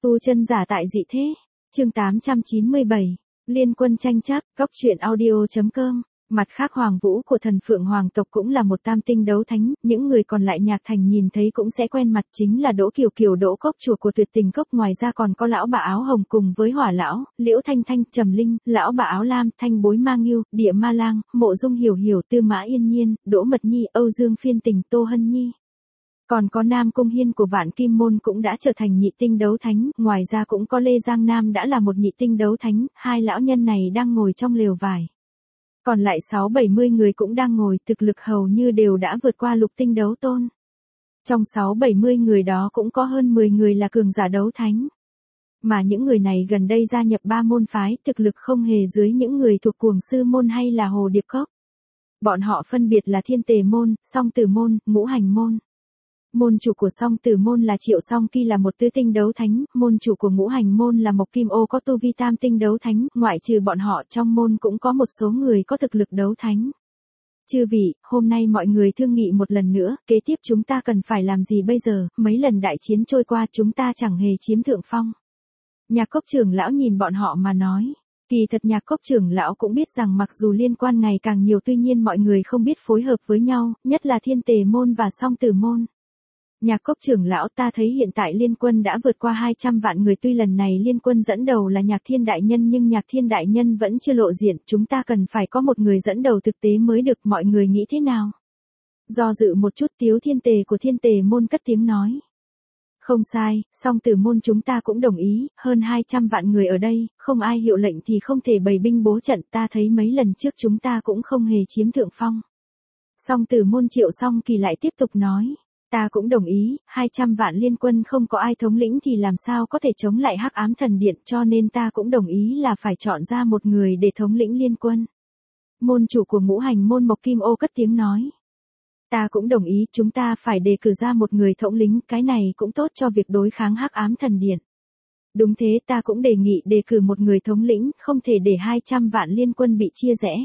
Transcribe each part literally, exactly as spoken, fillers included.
Tu chân giả tại dị thế. Chương tám trăm chín mươi bảy. Liên quân tranh chấp, góc truyện audio.com. Mặt khác Hoàng Vũ của thần Phượng Hoàng tộc cũng là một tam tinh đấu thánh, những người còn lại Nhạc Thành nhìn thấy cũng sẽ quen mặt, chính là Đỗ Kiều Kiều Đỗ Cốc Chủ của Tuyệt Tình Cốc, ngoài ra còn có lão bà áo hồng cùng với Hỏa lão, Liễu Thanh Thanh, Trầm Linh, lão bà áo lam, Thanh Bối Ma Ngưu, Địa Ma Lang, Mộ Dung Hiểu Hiểu, Tư Mã Yên Nhiên, Đỗ Mật Nhi, Âu Dương Phiên Tình, Tô Hân Nhi. Còn có Nam Cung Hiên của Vạn Kim Môn cũng đã trở thành nhị tinh đấu thánh, ngoài ra cũng có Lê Giang Nam đã là một nhị tinh đấu thánh, hai lão nhân này đang ngồi trong lều vải. Còn lại sáu bảy mươi người cũng đang ngồi, thực lực hầu như đều đã vượt qua lục tinh đấu tôn. Trong sáu bảy mươi người đó cũng có hơn mười người là cường giả đấu thánh. Mà những người này gần đây gia nhập ba môn phái, thực lực không hề dưới những người thuộc Cuồng Sư Môn hay là Hồ Điệp Cốc. Bọn họ phân biệt là Thiên Tề Môn, Song Tử Môn, Ngũ Hành Môn. Môn chủ của Song Tử Môn là Triệu Song Kỳ là một tứ tinh đấu thánh, môn chủ của Ngũ Hành Môn là Mộc Kim Ô có tu vi tam tinh đấu thánh, ngoại trừ bọn họ trong môn cũng có một số người có thực lực đấu thánh. Chư vị, hôm nay mọi người thương nghị một lần nữa, kế tiếp chúng ta cần phải làm gì bây giờ, mấy lần đại chiến trôi qua chúng ta chẳng hề chiếm thượng phong. Nhạc Cốc trưởng lão nhìn bọn họ mà nói. Kỳ thật Nhạc Cốc trưởng lão cũng biết rằng mặc dù liên quan ngày càng nhiều tuy nhiên mọi người không biết phối hợp với nhau, nhất là Thiên Tề Môn và Song Tử Môn. Nhạc Cốc trưởng lão, ta thấy hiện tại liên quân đã vượt qua hai trăm vạn người, tuy lần này liên quân dẫn đầu là Nhạc Thiên đại nhân nhưng Nhạc Thiên đại nhân vẫn chưa lộ diện, chúng ta cần phải có một người dẫn đầu thực tế mới được, mọi người nghĩ thế nào? Do dự một chút, Tiếu Thiên Tề của Thiên Tề Môn cất tiếng nói. Không sai, Song Tử Môn chúng ta cũng đồng ý, hơn hai trăm vạn người ở đây, không ai hiệu lệnh thì không thể bày binh bố trận, ta thấy mấy lần trước chúng ta cũng không hề chiếm thượng phong. Song Tử Môn Triệu Song Kỳ lại tiếp tục nói. Ta cũng đồng ý, hai trăm vạn liên quân không có ai thống lĩnh thì làm sao có thể chống lại Hắc Ám Thần Điện, cho nên ta cũng đồng ý là phải chọn ra một người để thống lĩnh liên quân. Môn chủ của Ngũ Hành Môn Mộc Kim Ô cất tiếng nói. Ta cũng đồng ý, chúng ta phải đề cử ra một người thống lĩnh, cái này cũng tốt cho việc đối kháng Hắc Ám Thần Điện. Đúng thế, ta cũng đề nghị đề cử một người thống lĩnh, không thể để hai trăm vạn liên quân bị chia rẽ.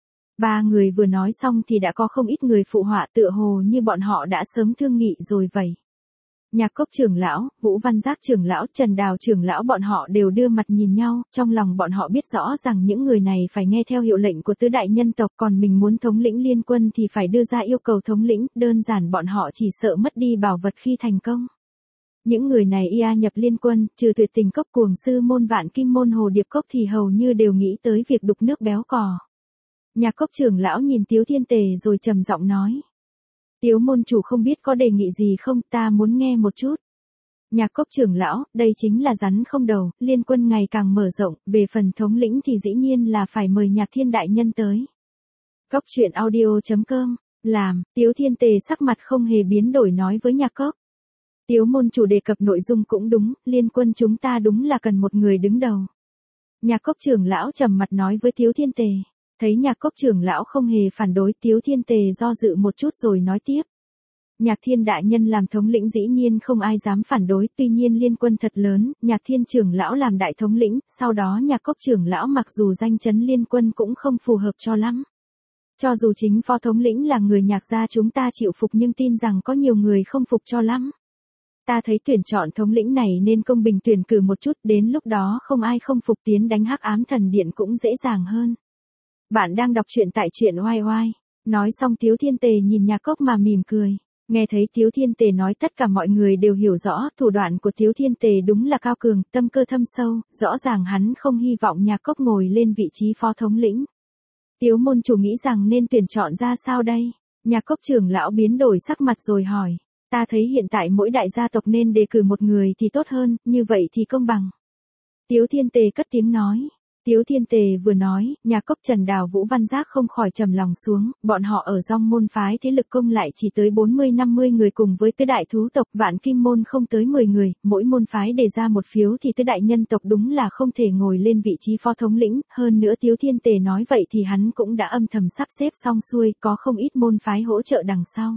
Ba người vừa nói xong thì đã có không ít người phụ họa, tựa hồ như bọn họ đã sớm thương nghị rồi vậy. Nhạc Cốc trưởng lão, Vũ Văn Giác trưởng lão, Trần Đào trưởng lão bọn họ đều đưa mặt nhìn nhau, trong lòng bọn họ biết rõ rằng những người này phải nghe theo hiệu lệnh của tứ đại nhân tộc, còn mình muốn thống lĩnh liên quân thì phải đưa ra yêu cầu thống lĩnh, đơn giản bọn họ chỉ sợ mất đi bảo vật khi thành công. Những người này ia nhập liên quân, trừ Tuyệt Tình Cốc, Cuồng Sư Môn, Vạn Kim Môn, Hồ Điệp Cốc thì hầu như đều nghĩ tới việc đục nước béo cò. Nhạc Cốc trưởng lão nhìn Tiếu Thiên Tề rồi trầm giọng nói. Tiếu môn chủ không biết có đề nghị gì không, ta muốn nghe một chút. Nhạc Cốc trưởng lão, đây chính là rắn không đầu, liên quân ngày càng mở rộng, về phần thống lĩnh thì dĩ nhiên là phải mời Nhạc Thiên đại nhân tới. Góc truyện audio.com, làm, Tiếu Thiên Tề sắc mặt không hề biến đổi nói với Nhạc Cốc. Tiếu môn chủ đề cập nội dung cũng đúng, liên quân chúng ta đúng là cần một người đứng đầu. Nhạc Cốc trưởng lão trầm mặt nói với Tiếu Thiên Tề. Thấy Nhạc Cốc trưởng lão không hề phản đối, Tiếu Thiên Tề do dự một chút rồi nói tiếp. Nhạc Thiên đại nhân làm thống lĩnh dĩ nhiên không ai dám phản đối, tuy nhiên liên quân thật lớn, Nhạc Thiên trưởng lão làm đại thống lĩnh, sau đó Nhạc Cốc trưởng lão mặc dù danh chấn liên quân cũng không phù hợp cho lắm. Cho dù chính phó thống lĩnh là người Nhạc gia chúng ta chịu phục nhưng tin rằng có nhiều người không phục cho lắm. Ta thấy tuyển chọn thống lĩnh này nên công bình tuyển cử một chút, đến lúc đó không ai không phục tiến đánh Hắc Ám Thần Điện cũng dễ dàng hơn. Bạn đang đọc truyện tại truyện oai oai. Nói xong Tiếu Thiên Tề nhìn Nhạc Cốc mà mỉm cười. Nghe thấy Tiếu Thiên Tề nói tất cả mọi người đều hiểu rõ, thủ đoạn của Tiếu Thiên Tề đúng là cao cường, tâm cơ thâm sâu, rõ ràng hắn không hy vọng Nhạc Cốc ngồi lên vị trí phó thống lĩnh. Tiếu môn chủ nghĩ rằng nên tuyển chọn ra sao đây? Nhạc Cốc trưởng lão biến đổi sắc mặt rồi hỏi. Ta thấy hiện tại mỗi đại gia tộc nên đề cử một người thì tốt hơn, như vậy thì công bằng. Tiếu Thiên Tề cất tiếng nói. Tiếu Thiên Tề vừa nói, Nhạc Cốc, Trần Đào, Vũ Văn Giác không khỏi trầm lòng xuống, bọn họ ở trong môn phái thế lực công lại chỉ tới bốn mươi năm mươi người cùng với tứ đại thú tộc, Vạn Kim Môn không tới mười người, mỗi môn phái đề ra một phiếu thì tứ đại nhân tộc đúng là không thể ngồi lên vị trí phó thống lĩnh, hơn nữa Tiếu Thiên Tề nói vậy thì hắn cũng đã âm thầm sắp xếp xong xuôi, có không ít môn phái hỗ trợ đằng sau.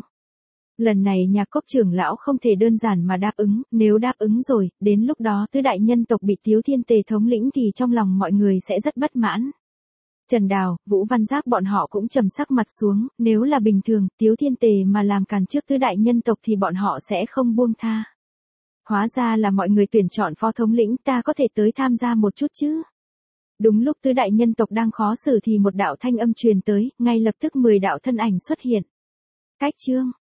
Lần này Nhạc Cốc trưởng lão không thể đơn giản mà đáp ứng, nếu đáp ứng rồi, đến lúc đó tứ đại nhân tộc bị Tiếu Thiên Tề thống lĩnh thì trong lòng mọi người sẽ rất bất mãn. Trần Đào, Vũ Văn Giác bọn họ cũng trầm sắc mặt xuống, nếu là bình thường, Tiếu Thiên Tề mà làm càn trước tứ đại nhân tộc thì bọn họ sẽ không buông tha. Hóa ra là mọi người tuyển chọn phó thống lĩnh, ta có thể tới tham gia một chút chứ? Đúng lúc tứ đại nhân tộc đang khó xử thì một đạo thanh âm truyền tới, ngay lập tức mười đạo thân ảnh xuất hiện. Cách chương